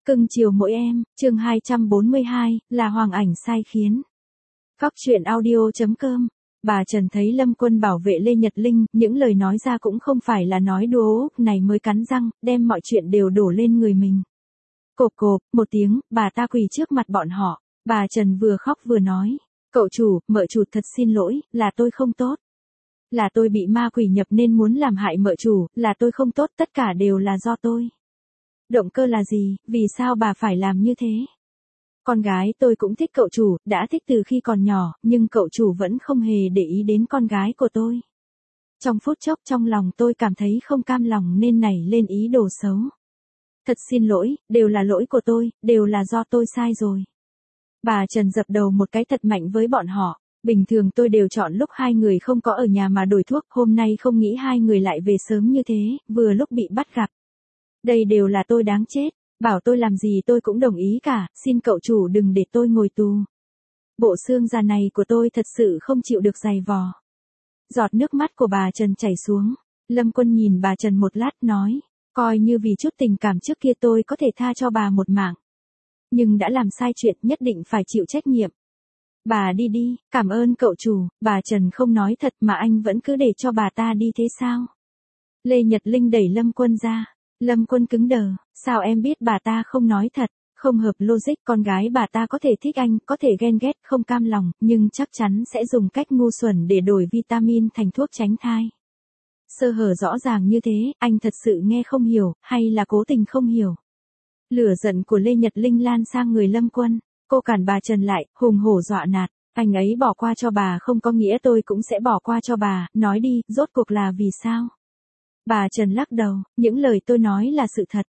Cưng chiều mỗi em, chương 242, là Hoàng Ảnh sai khiến. Phóc truyện audio.com. Bà Trần thấy Lâm Quân bảo vệ Lê Nhật Linh, những lời nói ra cũng không phải là nói đùa, này mới cắn răng, đem mọi chuyện đều đổ lên người mình. Cộp cộp, một tiếng, bà ta quỳ trước mặt bọn họ, bà Trần vừa khóc vừa nói, cậu chủ, mợ chủ thật xin lỗi, là tôi không tốt. Là tôi bị ma quỷ nhập nên muốn làm hại mợ chủ, là tôi không tốt, tất cả đều là do tôi. Động cơ là gì, vì sao bà phải làm như thế? Con gái tôi cũng thích cậu chủ, đã thích từ khi còn nhỏ, nhưng cậu chủ vẫn không hề để ý đến con gái của tôi. Trong phút chốc trong lòng tôi cảm thấy không cam lòng nên nảy lên ý đồ xấu. Thật xin lỗi, đều là lỗi của tôi, đều là do tôi sai rồi. Bà Trần dập đầu một cái thật mạnh với bọn họ. Bình thường tôi đều chọn lúc hai người không có ở nhà mà đổi thuốc, hôm nay không nghĩ hai người lại về sớm như thế, vừa lúc bị bắt gặp. Đây đều là tôi đáng chết, bảo tôi làm gì tôi cũng đồng ý cả, xin cậu chủ đừng để tôi ngồi tù. Bộ xương già này của tôi thật sự không chịu được giày vò. Giọt nước mắt của bà Trần chảy xuống, Lâm Quân nhìn bà Trần một lát nói, coi như vì chút tình cảm trước kia tôi có thể tha cho bà một mạng. Nhưng đã làm sai chuyện nhất định phải chịu trách nhiệm. Bà đi đi, cảm ơn cậu chủ, bà Trần không nói thật mà anh vẫn cứ để cho bà ta đi thế sao? Lê Nhật Linh đẩy Lâm Quân ra. Lâm Quân cứng đờ, sao em biết bà ta không nói thật, không hợp logic, con gái bà ta có thể thích anh, có thể ghen ghét, không cam lòng, nhưng chắc chắn sẽ dùng cách ngu xuẩn để đổi vitamin thành thuốc tránh thai. Sơ hở rõ ràng như thế, anh thật sự nghe không hiểu, hay là cố tình không hiểu. Lửa giận của Lê Nhật Linh lan sang người Lâm Quân, cô cản bà Trần lại, hùng hổ dọa nạt, anh ấy bỏ qua cho bà không có nghĩa tôi cũng sẽ bỏ qua cho bà, nói đi, rốt cuộc là vì sao? Bà Trần lắc đầu, những lời tôi nói là sự thật,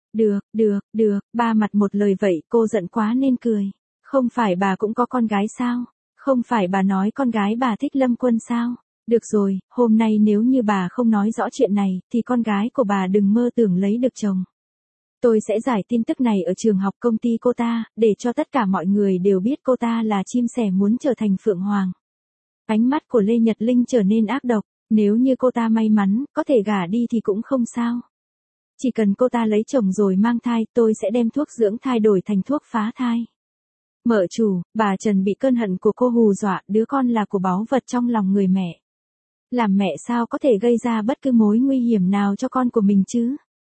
được, ba mặt một lời vậy, cô giận quá nên cười. Không phải bà cũng có con gái sao? Không phải bà nói con gái bà thích Lâm Quân sao? Được rồi, hôm nay nếu như bà không nói rõ chuyện này, thì con gái của bà đừng mơ tưởng lấy được chồng. Tôi sẽ giải tin tức này ở trường học công ty cô ta, để cho tất cả mọi người đều biết cô ta là chim sẻ muốn trở thành phượng hoàng. Ánh mắt của Lê Nhật Linh trở nên ác độc. Nếu như cô ta may mắn, có thể gả đi thì cũng không sao. Chỉ cần cô ta lấy chồng rồi mang thai, tôi sẽ đem thuốc dưỡng thai đổi thành thuốc phá thai. Mợ chủ, bà Trần bị cơn hận của cô hù dọa, đứa con là của báu vật trong lòng người mẹ. Làm mẹ sao có thể gây ra bất cứ mối nguy hiểm nào cho con của mình chứ?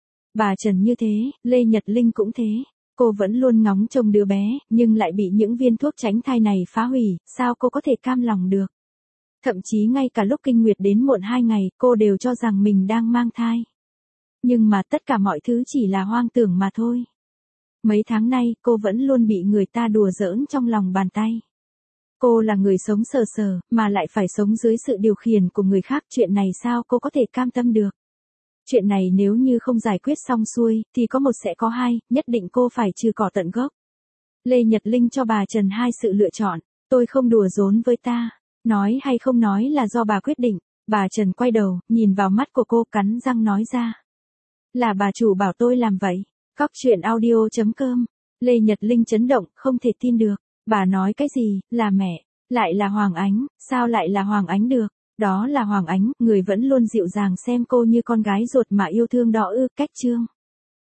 Bà Trần như thế, Lê Nhật Linh cũng thế. Cô vẫn luôn ngóng trông đứa bé, nhưng lại bị những viên thuốc tránh thai này phá hủy, sao cô có thể cam lòng được? Thậm chí ngay cả lúc kinh nguyệt đến muộn 2 ngày, cô đều cho rằng mình đang mang thai. Nhưng mà tất cả mọi thứ chỉ là hoang tưởng mà thôi. Mấy tháng nay, cô vẫn luôn bị người ta đùa giỡn trong lòng bàn tay. Cô là người sống sờ sờ, mà lại phải sống dưới sự điều khiển của người khác, chuyện này sao cô có thể cam tâm được? Chuyện này nếu như không giải quyết xong xuôi, thì có một sẽ có hai, nhất định cô phải trừ cỏ tận gốc. Lê Nhật Linh cho bà Trần hai sự lựa chọn, tôi không đùa giỡn với ta. Nói hay không nói là do bà quyết định. Bà Trần quay đầu, nhìn vào mắt của cô, cắn răng nói ra. Là bà chủ bảo tôi làm vậy. Phóc truyện audio.com. Lê Nhật Linh chấn động, không thể tin được. Bà nói cái gì, là mẹ, lại là Hoàng Ánh, sao lại là Hoàng Ánh được? Đó là Hoàng Ánh, người vẫn luôn dịu dàng xem cô như con gái ruột mà yêu thương đó ư, cách chương.